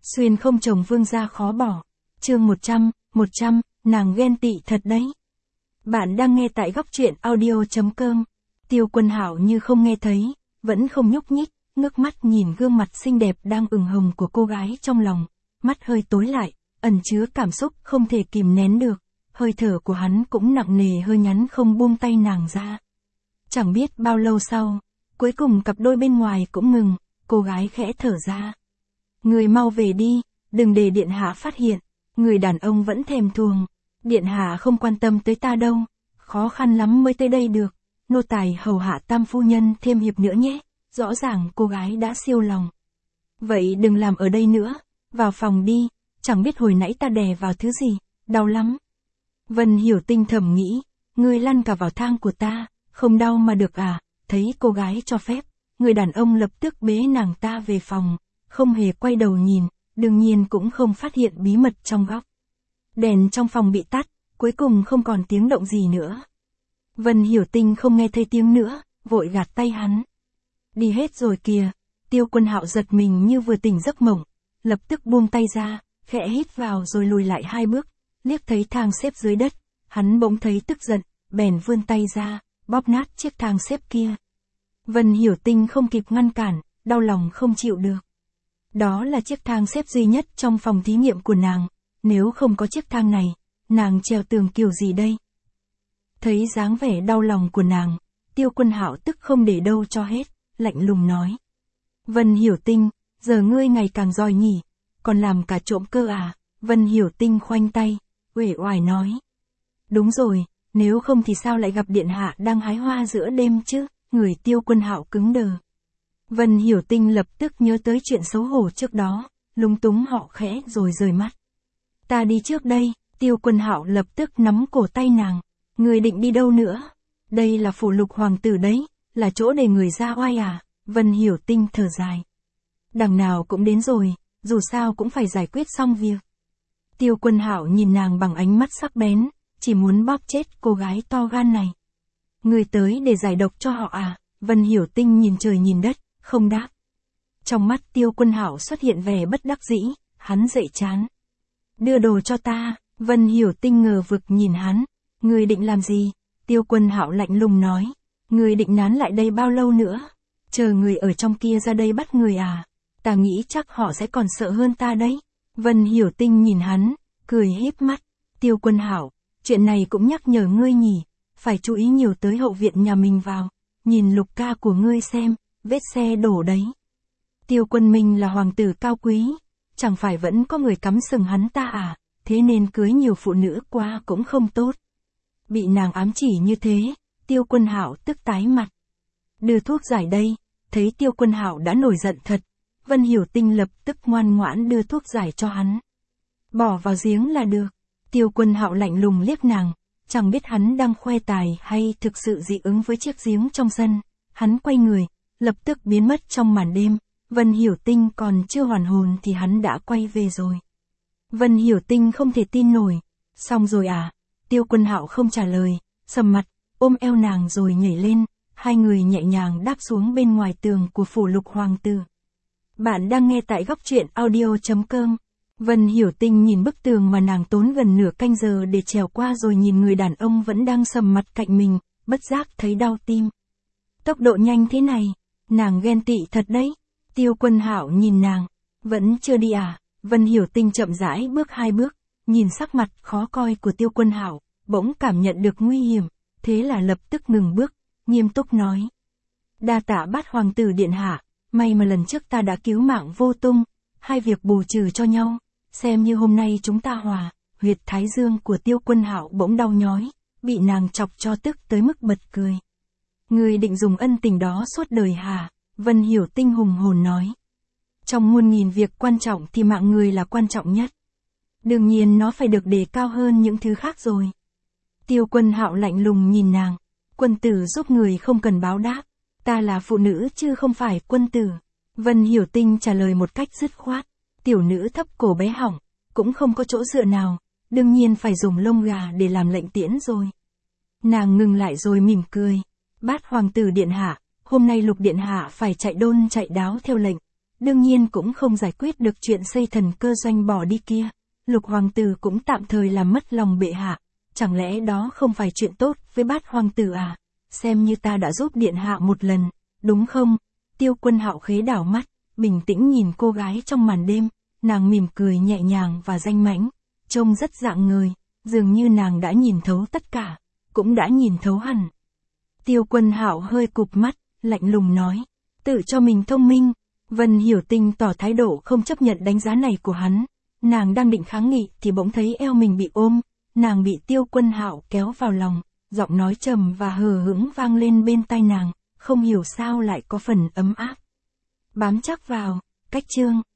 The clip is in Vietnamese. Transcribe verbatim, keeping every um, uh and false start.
Xuyên không chồng vương gia khó bỏ. Chương một trăm, một trăm, nàng ghen tị thật đấy. Bạn đang nghe tại góc truyện audio chấm com. Tiêu Quân Hạo như không nghe thấy, vẫn không nhúc nhích, ngước mắt nhìn gương mặt xinh đẹp đang ửng hồng của cô gái trong lòng, mắt hơi tối lại, ẩn chứa cảm xúc không thể kìm nén được, hơi thở của hắn cũng nặng nề hơi nhắn không buông tay nàng ra. Chẳng biết bao lâu sau, cuối cùng cặp đôi bên ngoài cũng ngừng, cô gái khẽ thở ra. Người mau về đi, đừng để điện hạ phát hiện, người đàn ông vẫn thèm thuồng, điện hạ không quan tâm tới ta đâu, khó khăn lắm mới tới đây được, nô tài hầu hạ tam phu nhân thêm hiệp nữa nhé, rõ ràng cô gái đã siêu lòng. Vậy đừng làm ở đây nữa, vào phòng đi, chẳng biết hồi nãy ta đè vào thứ gì, đau lắm. Vân Hiểu Tinh thầm nghĩ, ngươi lăn cả vào thang của ta, không đau mà được à, thấy cô gái cho phép, người đàn ông lập tức bế nàng ta về phòng, không hề quay đầu nhìn, đương nhiên cũng không phát hiện bí mật trong góc. Đèn trong phòng bị tắt, cuối cùng không còn tiếng động gì nữa. Vân Hiểu Tinh không nghe thấy tiếng nữa, vội gạt tay hắn. Đi hết rồi kìa, Tiêu Quân Hạo giật mình như vừa tỉnh giấc mộng, lập tức buông tay ra, khẽ hít vào rồi lùi lại hai bước, liếc thấy thang xếp dưới đất, hắn bỗng thấy tức giận, bèn vươn tay ra, bóp nát chiếc thang xếp kia. Vân Hiểu Tinh không kịp ngăn cản, đau lòng không chịu được. Đó là chiếc thang xếp duy nhất trong phòng thí nghiệm của nàng, nếu không có chiếc thang này, nàng trèo tường kiểu gì đây? Thấy dáng vẻ đau lòng của nàng, Tiêu Quân Hạo tức không để đâu cho hết, lạnh lùng nói. Vân Hiểu Tinh, giờ ngươi ngày càng giỏi nhỉ, còn làm cả trộm cơ à? Vân Hiểu Tinh khoanh tay, uể oải nói. Đúng rồi, nếu không thì sao lại gặp điện hạ đang hái hoa giữa đêm chứ? Người Tiêu Quân Hạo cứng đờ. Vân Hiểu Tinh lập tức nhớ tới chuyện xấu hổ trước đó, lúng túng họ khẽ rồi rời mắt. Ta đi trước đây, Tiêu Quân Hạo lập tức nắm cổ tay nàng. Người định đi đâu nữa? Đây là phủ lục hoàng tử đấy, là chỗ để người ra oai à? Vân Hiểu Tinh thở dài. Đằng nào cũng đến rồi, dù sao cũng phải giải quyết xong việc. Tiêu Quân Hạo nhìn nàng bằng ánh mắt sắc bén, chỉ muốn bóp chết cô gái to gan này. Người tới để giải độc cho họ à? Vân Hiểu Tinh nhìn trời nhìn đất, không đáp. Trong mắt Tiêu Quân Hạo xuất hiện vẻ bất đắc dĩ, hắn dậy chán. Đưa đồ cho ta, Vân Hiểu Tinh ngờ vực nhìn hắn. Người định làm gì? Tiêu Quân Hạo lạnh lùng nói. Người định nán lại đây bao lâu nữa? Chờ người ở trong kia ra đây bắt người à? Ta nghĩ chắc họ sẽ còn sợ hơn ta đấy. Vân Hiểu Tinh nhìn hắn, cười híp mắt. Tiêu Quân Hạo, chuyện này cũng nhắc nhở ngươi nhỉ, phải chú ý nhiều tới hậu viện nhà mình vào. Nhìn lục ca của ngươi xem, vết xe đổ đấy. Tiêu Quân Minh là hoàng tử cao quý, chẳng phải vẫn có người cắm sừng hắn ta à, thế nên cưới nhiều phụ nữ quá cũng không tốt. Bị nàng ám chỉ như thế, Tiêu Quân Hạo tức tái mặt. Đưa thuốc giải đây, thấy Tiêu Quân Hạo đã nổi giận thật, Vân Hiểu Tinh lập tức ngoan ngoãn đưa thuốc giải cho hắn. Bỏ vào giếng là được. Tiêu Quân Hạo lạnh lùng liếc nàng, chẳng biết hắn đang khoe tài hay thực sự dị ứng với chiếc giếng trong sân. Hắn quay người, lập tức biến mất trong màn đêm. Vân Hiểu Tinh còn chưa hoàn hồn thì hắn đã quay về rồi. Vân Hiểu Tinh không thể tin nổi. Xong rồi à? Tiêu Quân Hạo không trả lời, sầm mặt, ôm eo nàng rồi nhảy lên, hai người nhẹ nhàng đáp xuống bên ngoài tường của phủ lục hoàng tử. Bạn đang nghe tại góc truyện audio chấm com. Vân Hiểu Tinh nhìn bức tường mà nàng tốn gần nửa canh giờ để trèo qua rồi nhìn người đàn ông vẫn đang sầm mặt cạnh mình, bất giác thấy đau tim. Tốc độ nhanh thế này, nàng ghen tị thật đấy. Tiêu Quân Hạo nhìn nàng, vẫn chưa đi à? Vân Hiểu Tinh chậm rãi bước hai bước, nhìn sắc mặt khó coi của Tiêu Quân Hạo, bỗng cảm nhận được nguy hiểm, thế là lập tức ngừng bước, nghiêm túc nói. Đa tạ Bát hoàng tử điện hạ, may mà lần trước ta đã cứu mạng Vô Tung, hai việc bù trừ cho nhau, xem như hôm nay chúng ta hòa. Huyệt thái dương của Tiêu Quân Hạo bỗng đau nhói, bị nàng chọc cho tức tới mức bật cười. Người định dùng ân tình đó suốt đời hả? Vân Hiểu Tinh hùng hồn nói. Trong muôn nghìn việc quan trọng thì mạng người là quan trọng nhất. Đương nhiên nó phải được đề cao hơn những thứ khác rồi. Tiêu Quân Hạo lạnh lùng nhìn nàng. Quân tử giúp người không cần báo đáp. Ta là phụ nữ chứ không phải quân tử. Vân Hiểu Tinh trả lời một cách dứt khoát. Tiểu nữ thấp cổ bé họng, cũng không có chỗ dựa nào. Đương nhiên phải dùng lông gà để làm lệnh tiễn rồi. Nàng ngừng lại rồi mỉm cười. Bát hoàng tử điện hạ, hôm nay Lục điện hạ phải chạy đôn chạy đáo theo lệnh. đương nhiên cũng không giải quyết được chuyện xây thần cơ doanh bỏ đi kia. Lục hoàng tử cũng tạm thời làm mất lòng bệ hạ, chẳng lẽ đó không phải chuyện tốt với Bát hoàng tử à? Xem như ta đã giúp điện hạ một lần, đúng không? Tiêu Quân Hạo khế đảo mắt, bình tĩnh nhìn cô gái trong màn đêm, nàng mỉm cười nhẹ nhàng và danh mãnh, trông rất rạng ngời, dường như nàng đã nhìn thấu tất cả, cũng đã nhìn thấu hẳn. Tiêu Quân Hạo hơi cụp mắt, lạnh lùng nói, tự cho mình thông minh. Vân Hiểu Tinh tỏ thái độ không chấp nhận đánh giá này của hắn. Nàng đang định kháng nghị thì bỗng thấy eo mình bị ôm, nàng bị Tiêu Quân Hạo kéo vào lòng, giọng nói trầm và hờ hững vang lên bên tai nàng, không hiểu sao lại có phần ấm áp. Bám chắc vào, cách chương.